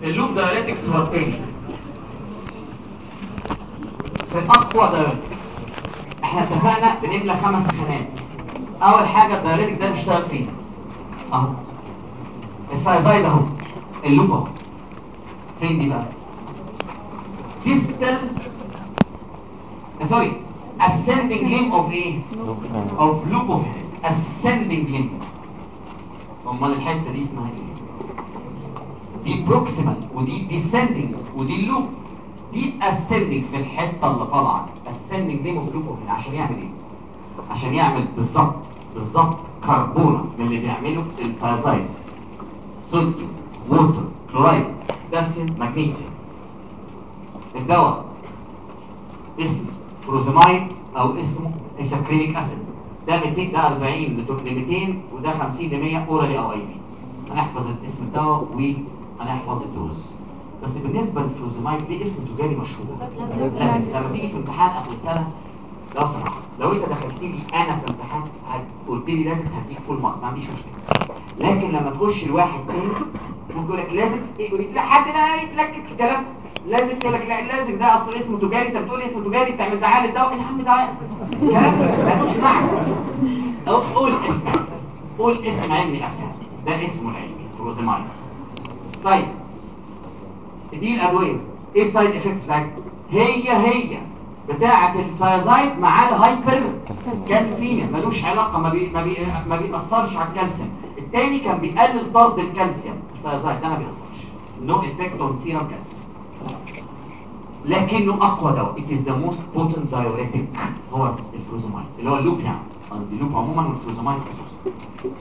اللوب دايوريتكس هو التاني في اقوى دايوريتكس. احنا اتفقنا بنملى 5 خانات. اول حاجه الدايوريتك ده بيشتغل فين؟ اهو الثايزايد اهو، اللوب اهو. فين دي بقى؟ ديستال سوري ascending limb of ايه؟ of loop of ascending limb. امال الحته دي اسمها ايه؟ دي بروكسيمال ودي descending ودي اللوب. دي ascending في الحته اللي طالعه ascending limb of loop of عشان يعمل ايه؟ عشان يعمل بالظبط كربونه من اللي بيعمله الثايزايد. صوديوم، ووتر، كلورايد، بوتاسيوم، مغنيسيوم. الدواء اسمه فروزمايد او اسمه افاكرينيك اسيد. ده 200 ده 40 ل 200 وده 50 ل 100 اورالي او اي في. هنحفظ اسم الدواء وهنحفظ الدوز. بس بالنسبه للفروزمايد ليه اسم تجاري مشهور. لازم لما تيجي في امتحان اخر السنه لو سمحت لو انت دخلت لي انا في امتحان قلت لي لازم هديك فول مارك ما عنديش مشكله. لكن لما تخش لواحد تاني ممكن يقول لك لازم ايه، يقول لك لا حد بقى يتلكك في كلام لازم. يقول لك لا لازم ده اصله اسمه تجاري. انت بتقول لي اسمه تجاري بتعمل دعايه للدواء. يا عم دعايه كلام ملوش معنى. قول اسم علمي اسهل. ده اسمه العلمي فروزمايد. طيب دي الادويه ايه السايد افكتس بتاعتها؟ هي بتاعه الثايزايد مع الهايبر كالسيميا. ملوش علاقه، ما بيأثرش على الكالسيوم. التاني كان بيقلل طرد الكالسيوم. الثايزايد ده ما بيأثرش. نو افكت اون سيرم كالسيوم. لكنه اقوى دواء. it is the most potent diuretic هو الفروزمايد اللي هو اللوب، يعني قصدي اللوب عموما والفروزمايد خصوصا.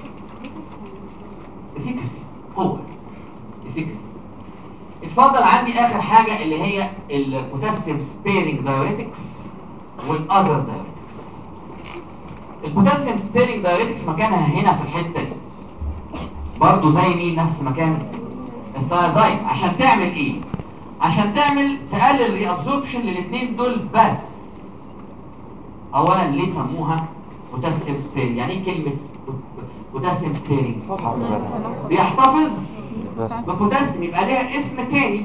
efficacy قوه efficacy. اتفضل عندي اخر حاجه اللي هي البوتاسيوم سبيرنج دايوريتكس والاذر دايوريتكس. البوتاسيوم سبيرنج دايوريتكس مكانها هنا في الحته دي برضه زي مين؟ نفس مكان الثايزايد. عشان تعمل ايه؟ عشان تقلل ري ابزوربشن للاثنين دول بس. اولا ليه سموها بوتاسيوم سبيرنج؟ يعني ايه كلمه بوتاسيوم سبيرنج؟ بيحتفظ ببوتاسيوم، يبقى ليها اسم تاني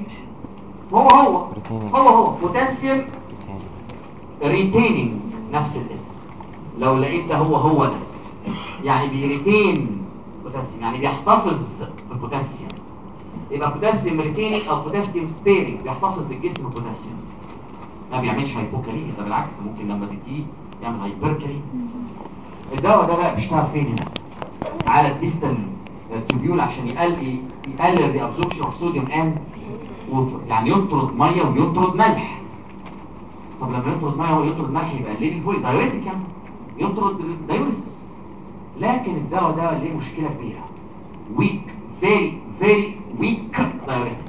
هو بوتاسيوم ريتيننج. نفس الاسم. لو لقيت ده هو ده يعني بيريتين بوتاسيوم، يعني بيحتفظ بالبوتاسيوم. يبقى بوتاسيوم ريتيننج او بوتاسيوم سبيرنج بيحتفظ بالجسم بالبوتاسيوم. ما بيعملش هايبوكاليميا، ده بالعكس ممكن لما تديه يعمل هايبركاليميا. الدواء ده بقى بيشتغل فين هنا؟ على الديستال تيوبيول عشان يقلل الري ابزوربشن اوف صوديوم اند ووتر، يعني يطرد ميه ويطرد ملح. طب لما يطرد ميه ويطرد ملح يبقى ليه الفويد دايوريتك، يعني يطرد الدايوريسيس. لكن الدواء ده ليه مشكله كبيره. ويك فيري ويك دايوريتك.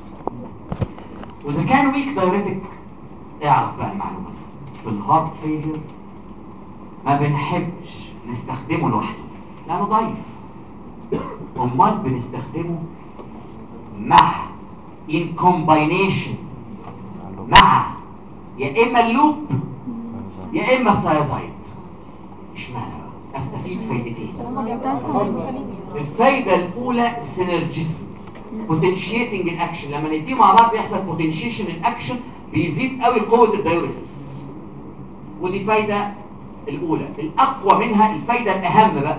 واذا كان ويك دايوريتك اعرف بقى المعلومه في الهارت فيلير ما بنحبش نستخدمه لوحده لانه ضعيف. امال بنستخدمه مع in combination مع يا اما اللوب يا اما الثايزايد. اشمعنى بقى؟ استفيد فايدتين. الفايده الاولى سينرجيزم بوتنشيتنج الاكشن. لما نديه مع بعض بيحصل بوتنشيشن الاكشن، بيزيد قوي قوه الدايوريسيس. ودي فايده الاولى. الاقوى منها الفايده الاهم بقى،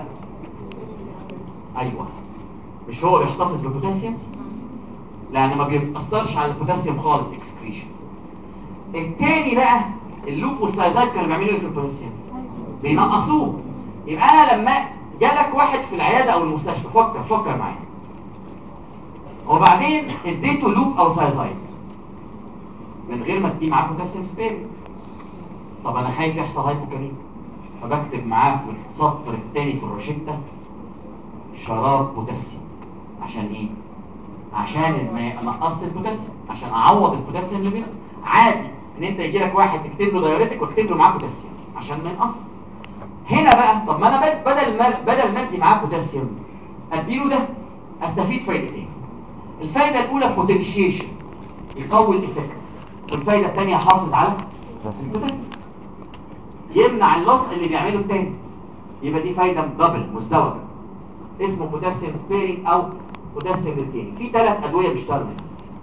ايوه مش هو بيحتفظ بالبوتاسيوم؟ لان ما بيتاثرش على البوتاسيوم خالص اكسكريشن. التاني بقى اللوب والثايزايد كانوا بيعملوا ايه في البوتاسيوم؟ بينقصوه. يبقى انا لما جالك واحد في العياده او المستشفى فكر معايا وبعدين اديته لوب او ثايزايد من غير ما تدي معاه بوتاسيوم سبيرنج. طب انا خايف يحصل هايبوكاليميا، فبكتب معاه في السطر الثاني في الروشته شراب بوتاسيوم. عشان ايه؟ عشان ما انقص البوتاسيوم، عشان اعوض البوتاسيوم اللي بينقص. عادي ان انت يجي لك واحد تكتب له دايوريتك واكتب له معاه بوتاسيوم عشان ما ينقص. هنا بقى طب ما انا بدل ما ادي معاه بوتاسيوم اديله ده، استفيد فايدتين. الفايده الاولى بوتنشيشن يقوي الايفكت، والفايده الثانيه يحافظ على البوتاسيوم يمنع اللص اللي بيعمله الثاني. يبقى دي فايده دبل مزدوجه اسمه بوتاسيوم سبيرنج او بوتاسيوم ريتيننج. في 3 ادويه بيشتغلوا هنا.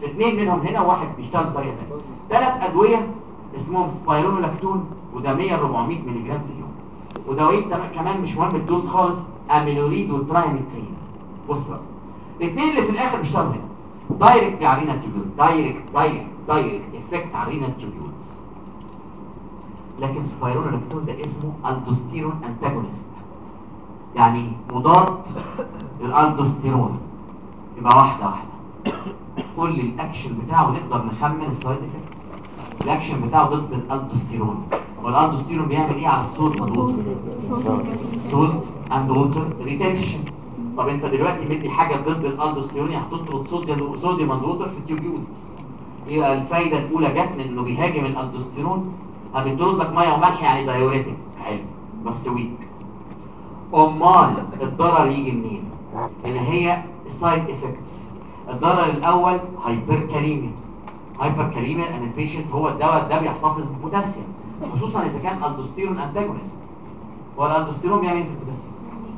اثنين منهم هنا وواحد بيشتغل بطريقه ثانيه. 3 ادويه اسمهم سبايرونولاكتون وده 100 400 مللي جرام في اليوم. ودوايين كمان مش مهم الدوز خالص، اميلوريد وترايمترين. بص بقى الاثنين اللي في الاخر بيشتغلوا هنا دايركت على الرينال تيوبيولز، دايركت افكت على الرينال تيوبيولز. لكن سبايرونولاكتون ده اسمه الدوستيرون انتاجونست، يعني مضاد للالدوستيرون. يبقى واحده قول لي الاكشن بتاعه ونقدر نخمن السايد افكتس. الاكشن بتاعه ضد الالدوستيرون، والالدوستيرون بيعمل ايه على السولت اند ووتر؟ سولت اند ووتر ريتنشن. طب انت دلوقتي مدي حاجه ضد الالدوستيرون هتطرد صوديوم اند ووتر في التيوبيولز. يبقى الفايده الاولى جت من انه بيهاجم الالدوستيرون، بيطرد لك ميه وملح يعني دايوريتك حلو بس ويك. امال الضرر يجي منين؟ ان هي السايد افكتس. الضرر الاول هايبركاليميا. هايبركاليميا ان البيشنت هو الدواء ده بيحتفظ بالبوتاسيوم، خصوصا اذا كان الدوستيرون انتاجونست. هو الالدوستيرون بيعمل ايه في البوتاسيوم؟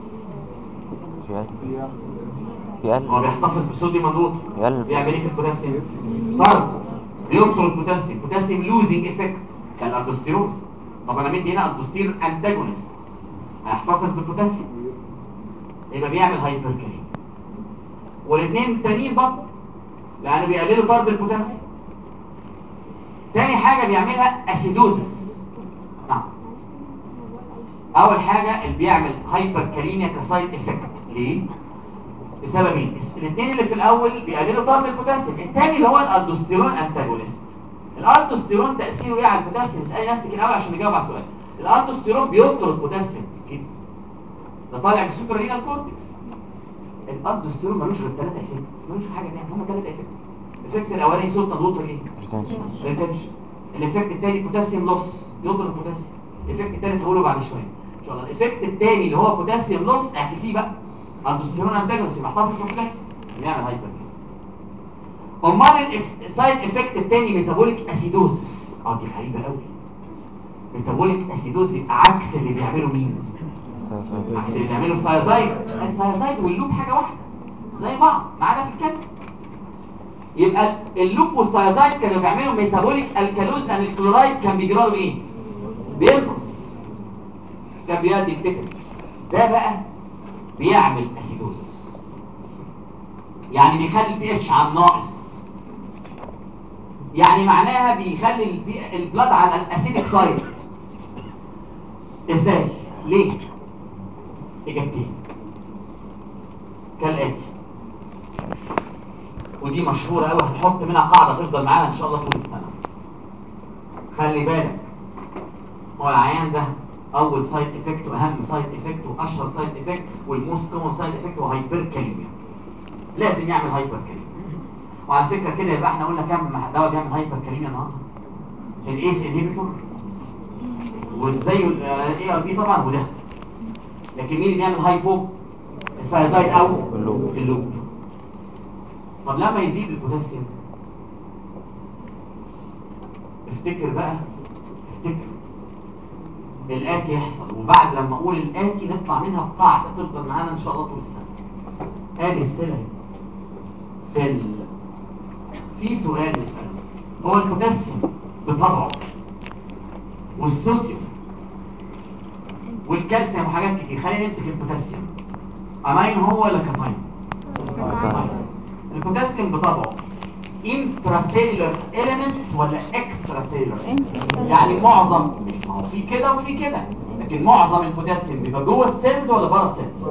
هو بيحتفظ بصوديوم اند ووتر. بيعمل ايه في البوتاسيوم؟ طرد، بيطرد البوتاسيوم. بوتاسيوم لوزنج افكت كالالدوستيرون. طب انا مدي هنا الدوستيرون انتاجونست هيحتفظ بالبوتاسيوم، يبقى بيعمل هايبركاليميا. والاثنين التانيين برضه لانه بيقللوا طرد البوتاسيوم. تاني حاجه بيعملها اسيدوزس. نعم. اول حاجه اللي بيعمل هايبركاليميا كسايد افكت. ليه؟ بسببين. الاثنين اللي في الاول بيقللوا طرد البوتاسيوم، الثاني اللي هو الالدوستيرون انتاجونست. الالدوستيرون تاثيره ايه على البوتاسيوم؟ اسالي نفسك الاول عشان نجاوب على السؤال. الالدوستيرون بيطرد بوتاسيوم كده، ده طالع من السوبر رينال كورتكس. الالدوستيرون ملوش غير 3 افكتس، ملوش حاجه ثانيه، هم 3 افكتس. الافكت الاولاني سولت اند ووتر ايه؟ ريتنشن. الافكت الثاني بوتاسيوم لوس، يطرد البوتاسيوم. الافكت الثالث هقوله بعد شويه ان شاء الله. الافكت الثاني اللي هو بوتاسيوم لوس اعكسيه بقى، الالدوستيرون انتاجونست محتفظ بالبوتاسيوم بيعمل هايبر. امال السايد افكت الثاني ميتابوليك اسيدوزس. دي غريبه قوي. ميتابوليك اسيدوز يبقى عكس اللي بيعمله مين؟ عكس اللي بيعمله الثيازايد. الثيازايد واللوب حاجه واحده زي بعض ما عدا في الكانسر. يبقى اللوب والثيازايد كانوا بيعملوا ميتابوليك الكالوز لان الكلورايد كان بيجرى له ايه؟ بينقص، كان بيؤدي التكن. ده بقى بيعمل اسيدوزس، يعني بيخلي البي اتش على الناقص، يعني معناها بيخلي البلاد على الاسيدك سايد. ازاي؟ ليه؟ اجابتين كالاتي، ودي مشهوره قوي هنحط منها قاعده تفضل معانا ان شاء الله طول السنه. خلي بالك، هو العيان ده اول سايد افكت واهم سايد افكت واشهر سايد افكت والموست كومن سايد افكت هو هايبركاليميا. لازم يعمل هايبركاليميا. وعلى فكره كده يبقى احنا قلنا كام دواء بيعمل هايبركاليميا النهارده؟ الايس انهبيتور وزي الاي ار بي طبعا وده. لكن مين اللي بيعمل هايبو؟ الثيازايد او اللوب. طب لما يزيد البوتاسيوم افتكر بقى، افتكر الاتي يحصل. وبعد لما اقول الاتي نطلع منها بقاعده تفضل معانا ان شاء الله طول السنه. ادي السيل اهي، سيل. في سؤال نساله، هو البوتاسيوم بطبعه والصوديوم والكالسيوم وحاجات كتير، خلينا نمسك البوتاسيوم. امين هو ولا كاتاين؟ البوتاسيوم بطبعه انتراسيلولر اليمنت ولا اكسترا سيلولر؟ يعني معظم، ما هو في كده وفي كده، لكن معظم البوتاسيوم بيبقى جوه السيلز ولا بره السيلز؟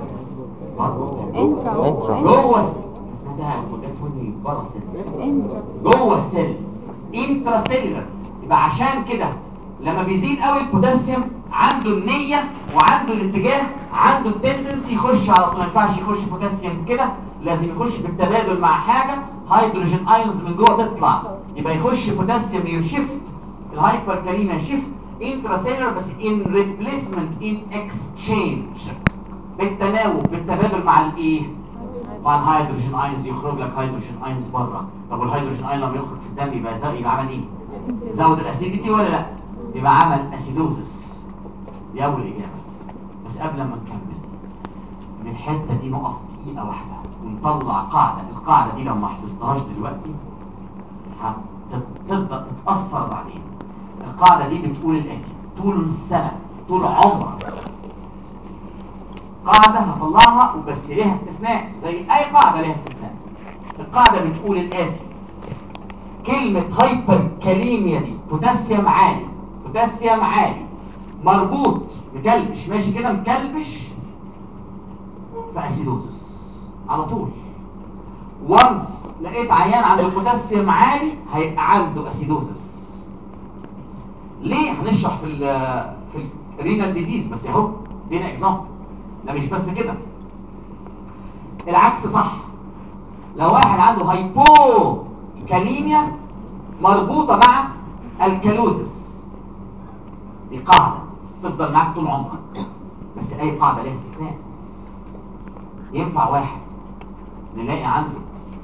جوه اسمها بوتاسيوم بره السيل، جوه السيل انترا سيلولر. يبقى عشان كده لما بيزيد قوي البوتاسيوم عنده النيه وعنده الاتجاه، عنده التندنسي يخش على طول. ما ينفعش يخش بوتاسيوم كده، لازم يخش بالتبادل مع حاجه هيدروجين ايونز من جوه تطلع. يبقى يخش بوتاسيوم يشفت الهايبركاليميا، شيفت انترا سيلولر بس ان ريبليسمنت ان اكسشينج، بالتناوب بالتبادل مع الايه؟ مع الهيدروجين ايونز. يخرج لك هيدروجين ايونز بره. طب والهيدروجين ايون لما يخرج في الدم يبقى عمل ايه؟ زود الاسيديتي ولا لا؟ يبقى عمل اسيدوزس. دي اول اجابه. بس قبل ما نكمل من الحته دي نقف دقيقه واحده. ونطلع قاعده، القاعده دي لو ما حفظتهاش دلوقتي هتبدا تتاثر بعدين. القاعده دي بتقول الاتي: طول السنه، طول عمرك قاعده هطلعها وبس ليها استثناء زي اي قاعده ليها استثناء. القاعده بتقول الاتي: كلمه هايبر كاليميا دي بوتاسيوم عالي، بوتاسيوم عالي مربوط مكلبش، ماشي كده مكلبش في اسيدوزس على طول. وانس لقيت عيان عنده بوتاسيوم عالي هيبقى عنده اسيدوزس. ليه؟ هنشرح في الرينال ديزيز، بس اهو ادينا اكزامبل. ده مش بس كده، العكس صح. لو واحد عنده هايبو كاليميا مربوطه مع الكالوزس، دي قاعده تفضل معاك طول عمرك، بس اي قاعده ليها استثناء. ينفع واحد نلاقي عنده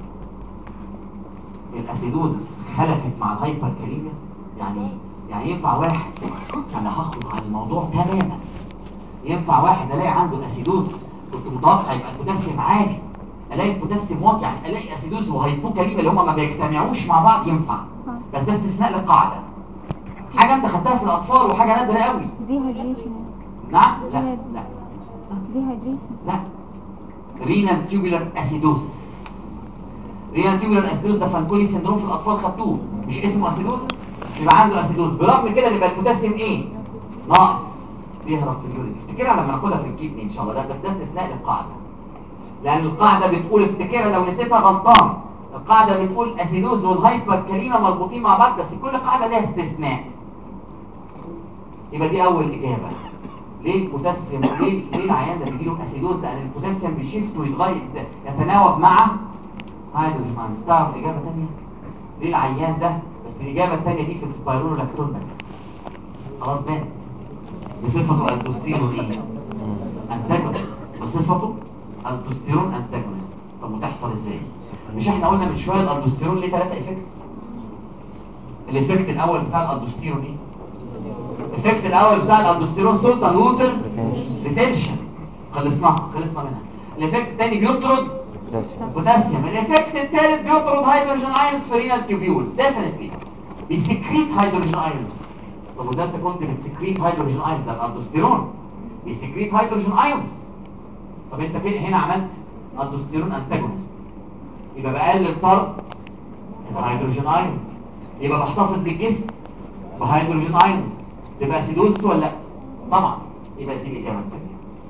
الاسيدوزس خلفت مع الهايبر كاليميا؟ يعني ينفع واحد، انا هخرج عن الموضوع تماما، ينفع واحد الاقي عنده الاسيدوز كنت متوقع يبقى البوتاسيوم عالي، الاقي البوتاسيوم واطي، يعني الاقي اسيدوز وهايبوكاليميا اللي هم ما بيجتمعوش مع بعض؟ ينفع، بس ده استثناء للقاعده. حاجه انت خدتها في الاطفال وحاجه نادره قوي. دي هيدريشن. نعم؟ لا لا دي هيدريشن. لا، رينال تيوبولار اسيدوزس. رينال تيوبولار اسيدوز ده فانكولي سندروم في الاطفال خدتوه، مش اسمه اسيدوزس؟ يبقى عنده اسيدوز، برغم كده يبقى البوتاسيوم ايه؟ ناقص، بيهرب في اليورين. افتكرها لما ناخدها في الكيدني ان شاء الله. ده بس ده استثناء للقاعده، لان القاعده بتقول، افتكرها لو نسيتها غلطان، القاعده بتقول اسيدوز والهايبر كاليميا مربوطين مع بعض، بس كل قاعده لها استثناء. يبقى دي اول اجابه. ليه البوتاسيوم، ليه العيان ده بيجيله اسيدوز؟ لان البوتاسيوم بيشيفت ويتغير، يتناوب مع هيدروجين ايونز. تعرف اجابه ثانيه ليه العيان ده؟ بس الاجابه الثانيه دي في السبايرونولاكتون بس. خلاص بقى، بصفته الدوستيرون ايه؟ انتاجونست. بصفته الدوستيرون انتاجونست. طب وتحصل ازاي؟ مش احنا قلنا من شويه الالدوستيرون ليه 3 افكتس؟ الايفكت الاول بتاع الالدوستيرون ايه؟ الايفكت الاول بتاع الالدوستيرون سلطه ووتر ريتنشن، خلصنا منها. الايفكت الثاني بيطرد بوتاسيوم. الايفكت الثالث بيطرد هيدروجين ايونز في رينال تيوبيولز، ديفينتلي بيسكريت هيدروجين ايونز. طب وإذا انت كنت بتسكريت هيدروجين ايونز، ده الالدوستيرون بيسكريت هيدروجين ايونز. طب انت كده هنا عملت الدوستيرون انتاجونست، يبقى بقلل طرد الهيدروجين ايونز، يبقى بحتفظ للجسم بهيدروجين ايونز. تبقى اسيدوز ولا لا؟ طبعا. يبقى دي الاجابه الثانيه.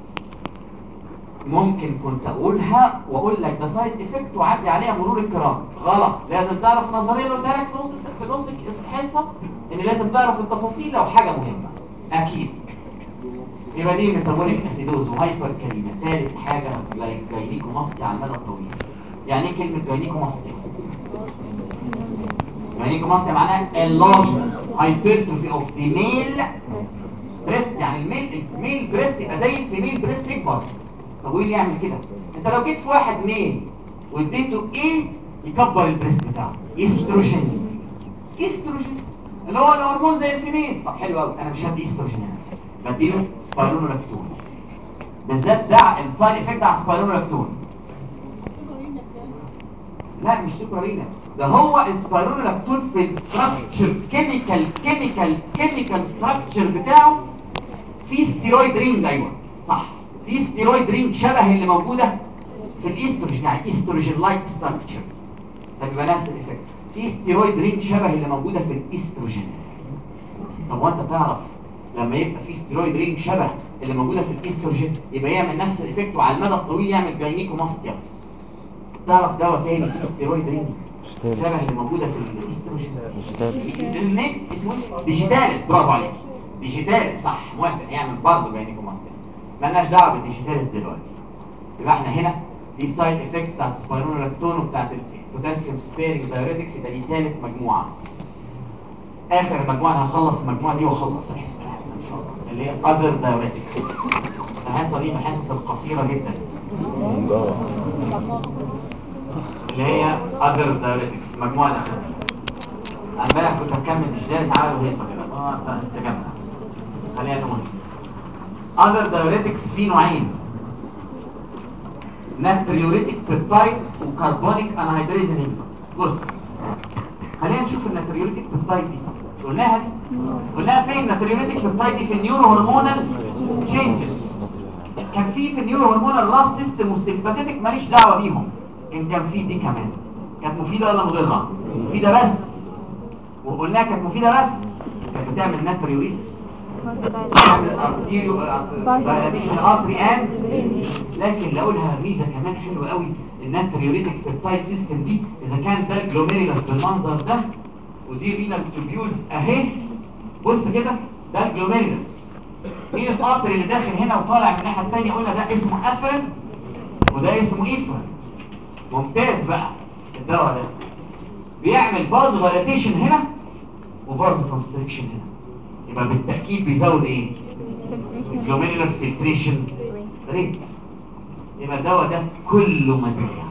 ممكن كنت اقولها واقول لك ده سايد افكت واعدي عليها مرور الكرام. غلط، لازم تعرف نظريه اللي قلتها لك في نص الحصه، ان لازم تعرف التفاصيل لو حاجه مهمه اكيد. يبقى دي ميتابوليك اسيدوز وهايبر كاليميا. ثالث حاجه جاينيكوماستي على المدى الطويل. يعني ايه كلمه جاينيكوماستي؟ جاينيكوماستي معناها enlargement hypertrophy of the male breast. يعني الميل بريست يبقى زي الفيميل بريست يكبر. طب وايه اللي يعمل كده؟ انت لو جيت في واحد ميل واديته ايه يكبر البريست بتاعه؟ استروجين. استروجين اللي هو الهرمون زي الفيميل. طب حلو قوي، انا مش هدي استروجين هنا، بديله سبايرونولاكتون. بالذات ده السايد افكت على سبايرونولاكتون. لا مش سوبرارينا، ده هو السبايرونولاكتون في الستراكشر كيميكال ستراكشر بتاعه في ستيرويد رينج. ايوه صح، في ستيرويد رينج شبه اللي موجوده في الاستروجين، يعني استروجين لايك ستراكشر. ده بيبقى نفس الايفكت، في ستيرويد رينج شبه اللي موجوده في الاستروجين. طب وانت تعرف لما يبقى في ستيرويد رينج شبه اللي موجوده في الاستروجين يبقى يعمل نفس الايفكت، وعلى المدى الطويل يعمل جاينيكوماستيا. تعرف دواء تاني فيه ستيرويد رينج شبه اللي موجوده في الاستروجين؟ اسمه ديجيتاليس. برافو عليك، ديجيتاليس صح، موافق، يعمل برضه جاينيكوماستيا. مالناش دعوه بالديجيتاليس دلوقتي. يبقى احنا هنا دي السايد افكتس بتاعت السبايرونولاكتون وبتاعت البوتاسيوم سبيرنج دايوريتكس. يبقى دي ثالث مجموعه. اخر مجموعه انا هخلص المجموعه دي واخلص الحصه ان شاء الله، اللي هي اذر دايوريتكس. الحصه دي من الحصص القصيره جدا، اللي هي اذر دايوريتكس المجموعه الاخيره. امبارح كنت هكمل ديجيتاليس، عملوا هيصه كده استجبنا. خلينا نقول اذر دايوريتكس في نوعين. ناتريوريتك بيبتايد وكربونيك انهيدريز انهبيتور. بص خلينا نشوف الناتريوريتك بيبتايد دي، مش قلناها دي؟ قلناها فين الناتريوريتك بيبتايد دي؟ في النيورو هرمونال تشينجز. كان في النيورو هرمونال راس سيستم والسيمباثيتك ماليش دعوه بيهم، كان في دي كمان كانت مفيده ولا مضره؟ مفيده بس، وقلناها كانت مفيده بس، كانت بتعمل ناتريوريسيس، بتعمل ارتيريو دايلاتيشن ارتري اند. لكن لو لها ميزه كمان حلوه قوي، الناتريوريتك بيبتايد سيستم دي اذا كان ده الجلوميريلاس بالمنظر ده ودي رينال تيوبيولز اهي، بص كده ده الجلوميريلاس، مين الارتري اللي داخل هنا وطالع من الناحيه الثانيه؟ قلنا ده اسمه افرنت وده اسمه ايفرنت. ممتاز بقى. الدواء ده بيعمل فازو دايلاتيشن هنا وفازو كونستريكشن هنا، يبقى بالتاكيد بيزود ايه؟ الجلوميرولار فلتريشن ريت. يبقى الدواء ده كله مزايا.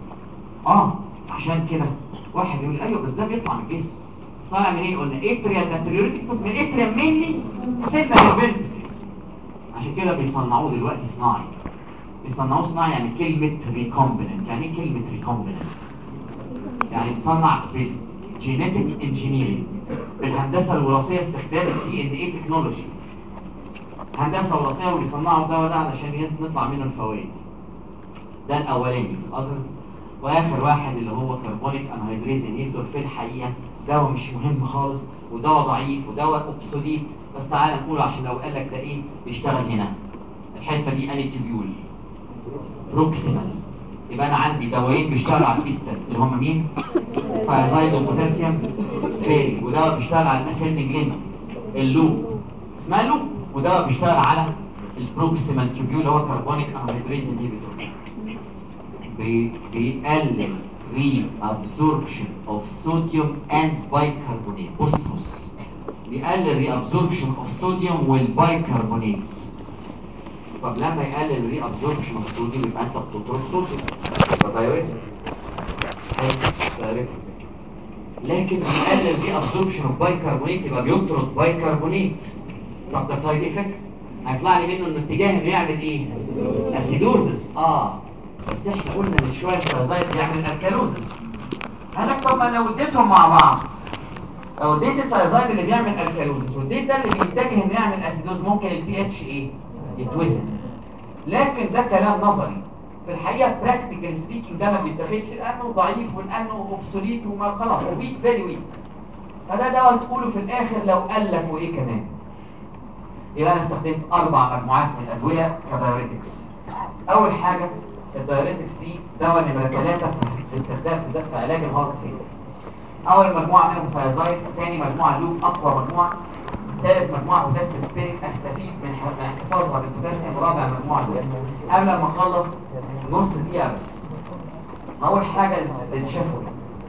عشان كده واحد يقول ايوه بس ده بيطلع من الجسم، طالع منين؟ قلنا اتريال ناتريوريتك من اتريال مينلي سيبنا الفنتريكل، عشان كده بيصنعوه دلوقتي صناعي. بيصنعوه صناعي يعني كلمه ريكومبيننت. يعني ايه كلمه ريكومبيننت؟ يعني بتصنع بالجينيتك انجينيرنج، بالهندسه الوراثيه، استخدام الدي ان اي تكنولوجي، هندسه وراثيه، وبيصنعوا الدواء ده علشان نطلع منه الفوائد. ده الاولاني في الاذرز. واخر واحد اللي هو كربونيك انهيدريز انهبيتور، في الحقيقه دواء مش مهم خالص ودواء ضعيف ودواء اوبسوليت، بس تعالى نقوله عشان لو قال لك ده ايه بيشتغل هنا الحته دي اني تيبيول بروكسيمال. يبقى انا عندي دوايين بيشتغلوا على البيستال اللي هم مين؟ فايزايد وبوتاسيوم سبيري، ودواء بيشتغل على الاسيلين جليما اللوب اسمها لوب، ودواء بيشتغل على البروكسيمال تيبيول اللي هو كربونيك انهيدريز انهبيتور. بيقلل reabsorption of sodium and bicarbonate. بص بيقلل reabsorption of sodium والبايكربونات. طب لما يقلل reabsorption of sodium يبقى انت بتطرد صوديوم، يبقى دايوريتك. لكن بيقلل reabsorption of bicarbonate يبقى بيطرد بايكربونات. طب ده سايد افكت هيطلع لي منه ان اتجاه انه يعمل ايه؟ اسيدوزس. بس احنا قلنا من شويه الفازايد بيعمل الكالوزس. قالك طب ما لو اديتهم مع بعض، لو اديت الفازايد اللي بيعمل الكالوزس واديت ده اللي بيتجه انه يعمل اسيدوز، ممكن البي اتش ايه؟ يتوزن. لكن ده كلام نظري، في الحقيقه براكتيكال سبيكينج ده ما بيتاخدش لانه ضعيف ولانه اوبسوليت وما خلاص ويك فيري ويك. فده دواء تقوله في الاخر لو قال لك وايه كمان. يبقى انا استخدمت 4 مجموعات من الادويه كدايوريتكس. اول حاجه الدايوريتكس دي دواء نمره 3 في استخدام في علاج الهارت فيلر. اول مجموعه منهم فيازايد، ثاني مجموعه لوب اقوى مجموعه، ثالث مجموعه بوتاسيوم سبيريت استفيد من احتفاظها بالبوتاسيوم، رابع مجموعه دول. قبل ما اخلص نص دقيقه بس، اول حاجه للشفوي.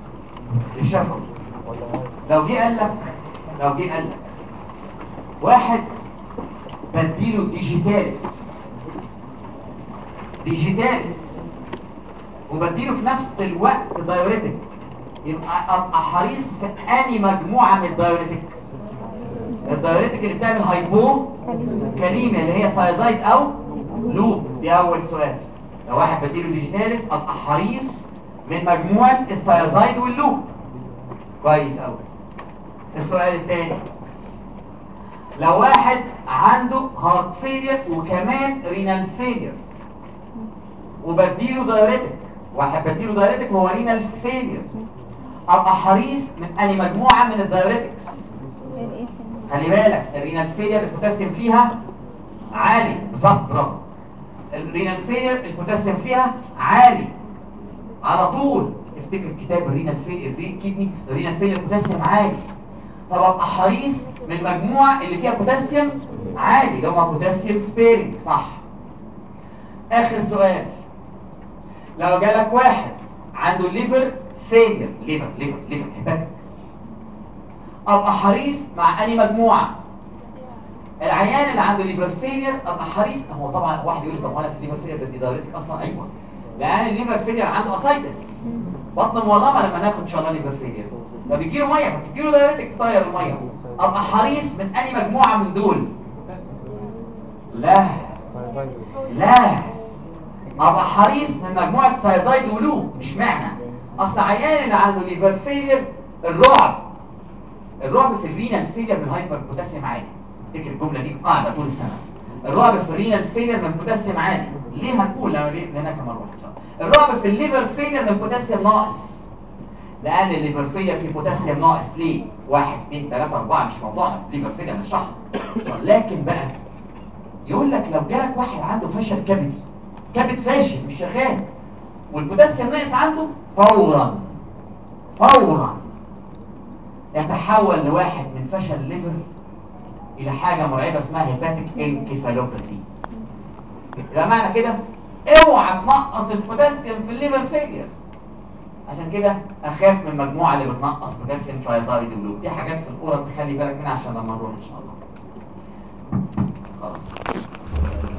لو جه قال لك واحد بديله ديجيتاليس وبديله في نفس الوقت دايوريتك، يبقى ابقى حريص في انهي مجموعه من الدايوريتك؟ الدايوريتك اللي بتعمل هايبو كاليميا اللي هي ثايازايد او لوب. دي اول سؤال. لو واحد بديله ديجيتاليس ابقى حريص من مجموعه الثايازايد واللوب. كويس قوي. السؤال الثاني، لو واحد عنده هارت فيلير وكمان رينال فيلير وبديله دايوريتك، واحد بديله دايوريتك وهو رينال فيلير، ابقى حريص من انهي مجموعه من الدايوريتكس؟ خلي بالك الرينال فيلير البوتاسيوم فيها عالي، بالظبط برافو. الرينال فيلير البوتاسيوم فيها عالي على طول. افتكر كتاب الرينال فيلير كيدني، الرينال فيلير البوتاسيوم عالي. طب ابقى حريص من المجموعه اللي فيها بوتاسيوم عالي اللي هو بوتاسيوم سبيرنج، صح. اخر سؤال، لو جالك واحد عنده ليفر فيلير، ليفر هيباتيك، ابقى حريص مع انهي مجموعه؟ العيان اللي عنده ليفر فيلير ابقى حريص. هو طبعا واحد يقول لي طب انا في الليفر فيلير بدي دايوريتك اصلا؟ ايوه، لان الليفر فيلير عنده اسايتس، بطن مورمه لما ناخد ان شاء الله ليفر فيلير، فبيجي له ميه فبتجي له دايوريتك تطير الميه. ابقى حريص من انهي مجموعه من دول؟ لا ابقى حريص من مجموعه ثايزايد ولوب. مش معنى اصل عيان اللي عنده ليفر فيلير الرعب في الرينال فيلير من هايبر بوتاسيوم عالي. افتكر الجمله دي قاعده طول السنه. الرعب في الرينال فيلير من بوتاسيوم عالي. ليه هنقول لما كمان نروح ان شاء الله. الرعب في الليفر فيلير من بوتاسيوم ناقص، لان الليفر فيلير فيه بوتاسيوم ناقص. ليه؟ 1 2 3 4 مش موضوعنا في الليفر فيلير نشرحه. لكن بقى يقول لك لو جالك واحد عنده فشل كبدي، كبد فاشل مش شغال والبوتاسيوم ناقص عنده، فورا يتحول لواحد من فشل ليفر الى حاجه مرعبه اسمها هيباتيك انكيفالوباثي. يبقى معنى كده اوعى تنقص البوتاسيوم في الليفر فيلير. عشان كده اخاف من المجموعه اللي بتنقص بوتاسيوم ثايزايد ولوب. دي حاجات في الكوره تخلي بالك منها عشان لما نروح ان شاء الله. خلاص.